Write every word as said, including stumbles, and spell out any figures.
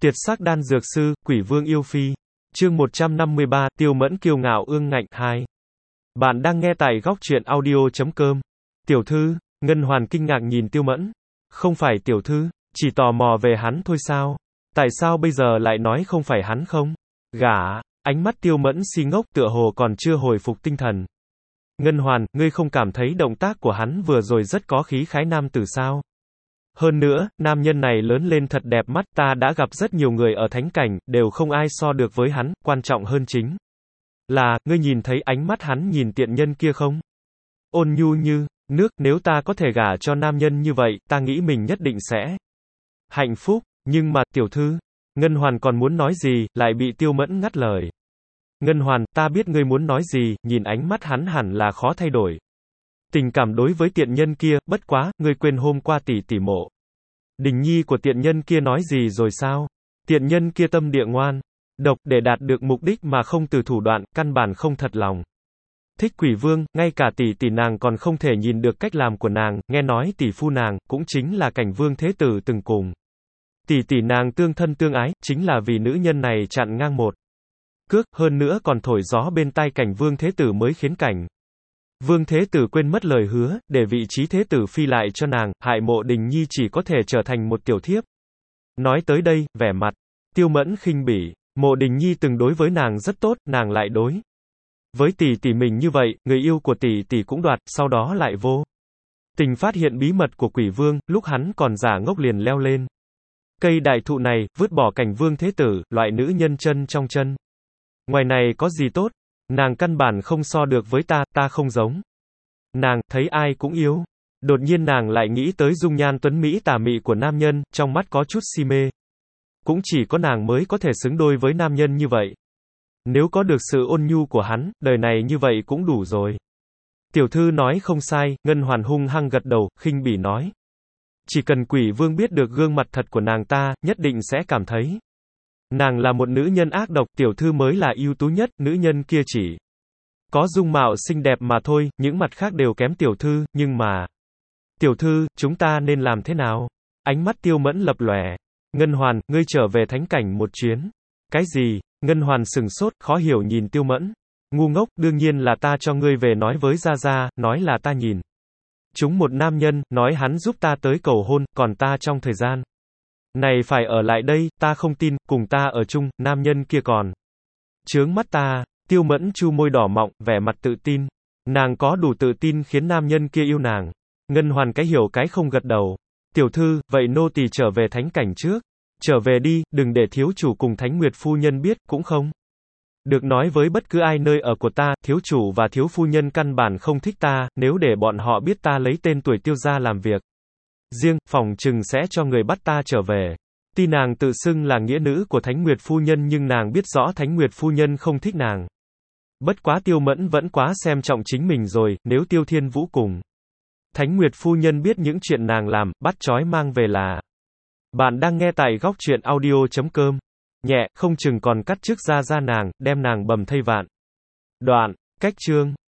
Tiệt sắc đan dược sư, quỷ vương yêu phi. Chương một trăm năm mươi ba, Tiêu Mẫn kiêu ngạo ương ngạnh hai. Bạn đang nghe tại góc truyện audio chấm com. Tiểu thư, Ngân Hoàn kinh ngạc nhìn Tiêu Mẫn. Không phải tiểu thư, chỉ tò mò về hắn thôi sao? Tại sao bây giờ lại nói không phải hắn không? Gả, ánh mắt Tiêu Mẫn si ngốc tựa hồ còn chưa hồi phục tinh thần. Ngân Hoàn, ngươi không cảm thấy động tác của hắn vừa rồi rất có khí khái nam tử sao? Hơn nữa, nam nhân này lớn lên thật đẹp mắt, ta đã gặp rất nhiều người ở thánh cảnh, đều không ai so được với hắn, quan trọng hơn chính là, ngươi nhìn thấy ánh mắt hắn nhìn tiện nhân kia không? Ôn nhu như nước, nếu ta có thể gả cho nam nhân như vậy, ta nghĩ mình nhất định sẽ hạnh phúc, nhưng mà, tiểu thư, Ngân Hoàn còn muốn nói gì, lại bị Tiêu Mẫn ngắt lời. Ngân Hoàn, ta biết ngươi muốn nói gì, nhìn ánh mắt hắn hẳn là khó thay đổi. Tình cảm đối với tiện nhân kia, bất quá, ngươi quên hôm qua tỷ tỷ mộ Đình Nhi của tiện nhân kia nói gì rồi sao? Tiện nhân kia tâm địa ngoan độc, để đạt được mục đích mà không từ thủ đoạn, căn bản không thật lòng thích quỷ vương, ngay cả tỷ tỷ nàng còn không thể nhìn được cách làm của nàng, nghe nói tỷ phu nàng, cũng chính là Cảnh Vương Thế Tử từng cùng tỷ tỷ nàng tương thân tương ái, chính là vì nữ nhân này chặn ngang một cước, hơn nữa còn thổi gió bên tai Cảnh Vương Thế Tử mới khiến Cảnh Vương Thế Tử quên mất lời hứa, để vị trí Thế Tử phi lại cho nàng, hại Mộ Đình Nhi chỉ có thể trở thành một tiểu thiếp. Nói tới đây, vẻ mặt Tiêu Mẫn khinh bỉ, Mộ Đình Nhi từng đối với nàng rất tốt, nàng lại đối với tỷ tỷ mình như vậy, người yêu của tỷ tỷ cũng đoạt, sau đó lại vô tình phát hiện bí mật của quỷ vương, lúc hắn còn giả ngốc liền leo lên cây đại thụ này, vứt bỏ Cảnh Vương Thế Tử, loại nữ nhân chân trong chân. Ngoài này có gì tốt? Nàng căn bản không so được với ta, ta không giống nàng, thấy ai cũng yếu. Đột nhiên nàng lại nghĩ tới dung nhan tuấn mỹ tà mị của nam nhân, trong mắt có chút si mê. Cũng chỉ có nàng mới có thể xứng đôi với nam nhân như vậy. Nếu có được sự ôn nhu của hắn, đời này như vậy cũng đủ rồi. Tiểu thư nói không sai, Ngân Hoàn hung hăng gật đầu, khinh bỉ nói. Chỉ cần quỷ vương biết được gương mặt thật của nàng ta, nhất định sẽ cảm thấy nàng là một nữ nhân ác độc, tiểu thư mới là ưu tú nhất, nữ nhân kia chỉ có dung mạo xinh đẹp mà thôi, những mặt khác đều kém tiểu thư, nhưng mà... Tiểu thư, chúng ta nên làm thế nào? Ánh mắt Tiêu Mẫn lập lòe. Ngân Hoàn, ngươi trở về thánh cảnh một chuyến. Cái gì? Ngân Hoàn sừng sốt, khó hiểu nhìn Tiêu Mẫn. Ngu ngốc, đương nhiên là ta cho ngươi về nói với Gia Gia, nói là ta nhìn chúng một nam nhân, nói hắn giúp ta tới cầu hôn, còn ta trong thời gian này phải ở lại đây, ta không tin, cùng ta ở chung, nam nhân kia còn chướng mắt ta. Tiêu Mẫn chu môi đỏ mọng, vẻ mặt tự tin. Nàng có đủ tự tin khiến nam nhân kia yêu nàng. Ngân Hoàn cái hiểu cái không gật đầu. Tiểu thư, vậy nô tỳ trở về thánh cảnh trước. Trở về đi, đừng để thiếu chủ cùng Thánh Nguyệt phu nhân biết, cũng không được nói với bất cứ ai nơi ở của ta, thiếu chủ và thiếu phu nhân căn bản không thích ta, nếu để bọn họ biết ta lấy tên tuổi Tiêu gia làm việc riêng, phòng trừng sẽ cho người bắt ta trở về. Tuy nàng tự xưng là nghĩa nữ của Thánh Nguyệt phu nhân nhưng nàng biết rõ Thánh Nguyệt phu nhân không thích nàng. Bất quá Tiêu Mẫn vẫn quá xem trọng chính mình rồi, nếu Tiêu Thiên Vũ cùng Thánh Nguyệt phu nhân biết những chuyện nàng làm, bắt trói mang về là. Bạn đang nghe tại góc truyện audio chấm com. Nhẹ, không chừng còn cắt chức ra ra nàng, đem nàng bầm thây vạn đoạn. Cách chương